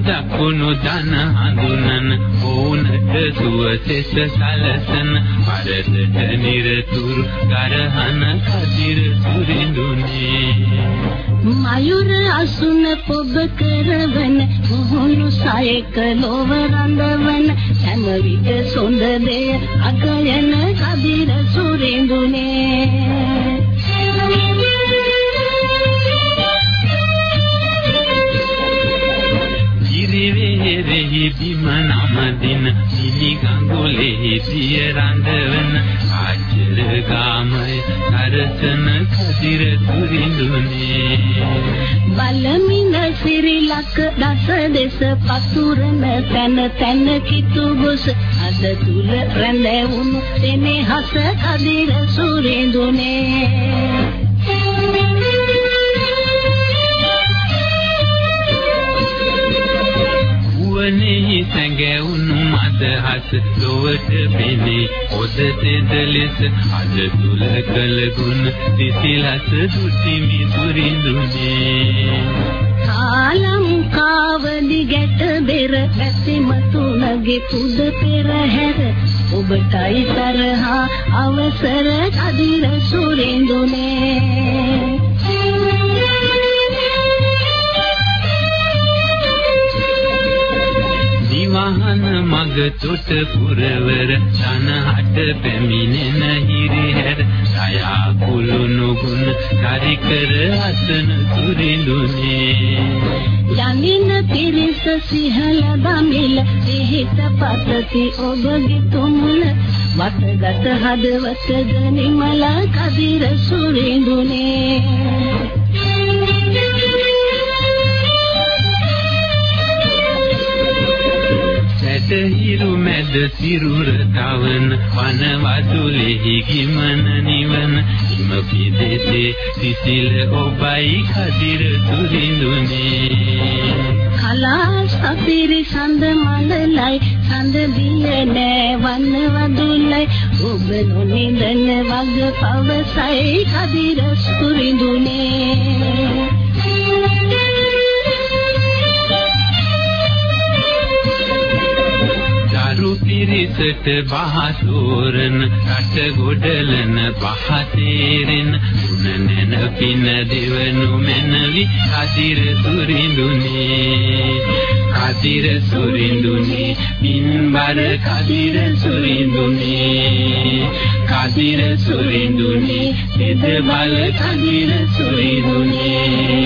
දකුණු දන හඳුනන ඕනට සුවසෙස සලසන පරදට නිරතුරු ගරහන කදිර සුරිඳුනේ මයුර අසුන පොබ කරවන මොහොනු සයක ලොව රඳවන හැම විට සොඳ දෙය අගයන කදිර සුරිඳුනේ ඉරිවෙහෙහි බිම නමදින නිලි ගඟුලෙහි සිය රඳවන ආචර ගාමය සරසන කදිර සුරිඳුනේ බලමින සිරිලක දස දෙස පතුරන තන තන කිතු ගොස් අද තුල රැඳවුණු සෙනෙහස කදිර සුරිඳුනේ වනේ සැඟවුණු මදහස් ලොවට පෙනේ ඔදතෙද ලෙස අද තුල කළ ගුණ සිසිලස දුටිමි සුරිඳුනේ කාලංකාවලි ගැට බෙර ඇසිමතුනගේ පුද පෙරහැර ඔබටයි තරහා අවසර කදිර සුරිඳුනේ වහන මග තොට පුරවර තනහට පැමිණෙන හිරිහැර සයා කුළුණු ගුණ කරිකර අසන සුරිඳුනේ යමින පිරිස සිහල බමිල සිහිත පතති ඔබගේ තුමුල වතගත හදවත ගනිමල කදිර සුරිඳුනේ හිරු මැද සිරුර තවන වන වතුලෙහි ගිමන නිවන හිම පිදෙසේ සිසිල ඔබයි කදිර සුරිඳුනේ කලා සපිරි සඳ මලලයි සඳ දිය නෑ වන වදුලයි ඔබ නොනිදන වග පවසයි කදිර සුරිඳුනේ පිරිසට බහතෝරන රට ගොඩලන පහතේරෙන උනනන පින දෙවනු මැනවි කදිර සුරිඳුනේ කදිර සුරිඳුනේ පින්බර කදිර සුරිඳුනේ කදිර සුරිඳුනේ දෙද බල කදිර සුරිඳුනේ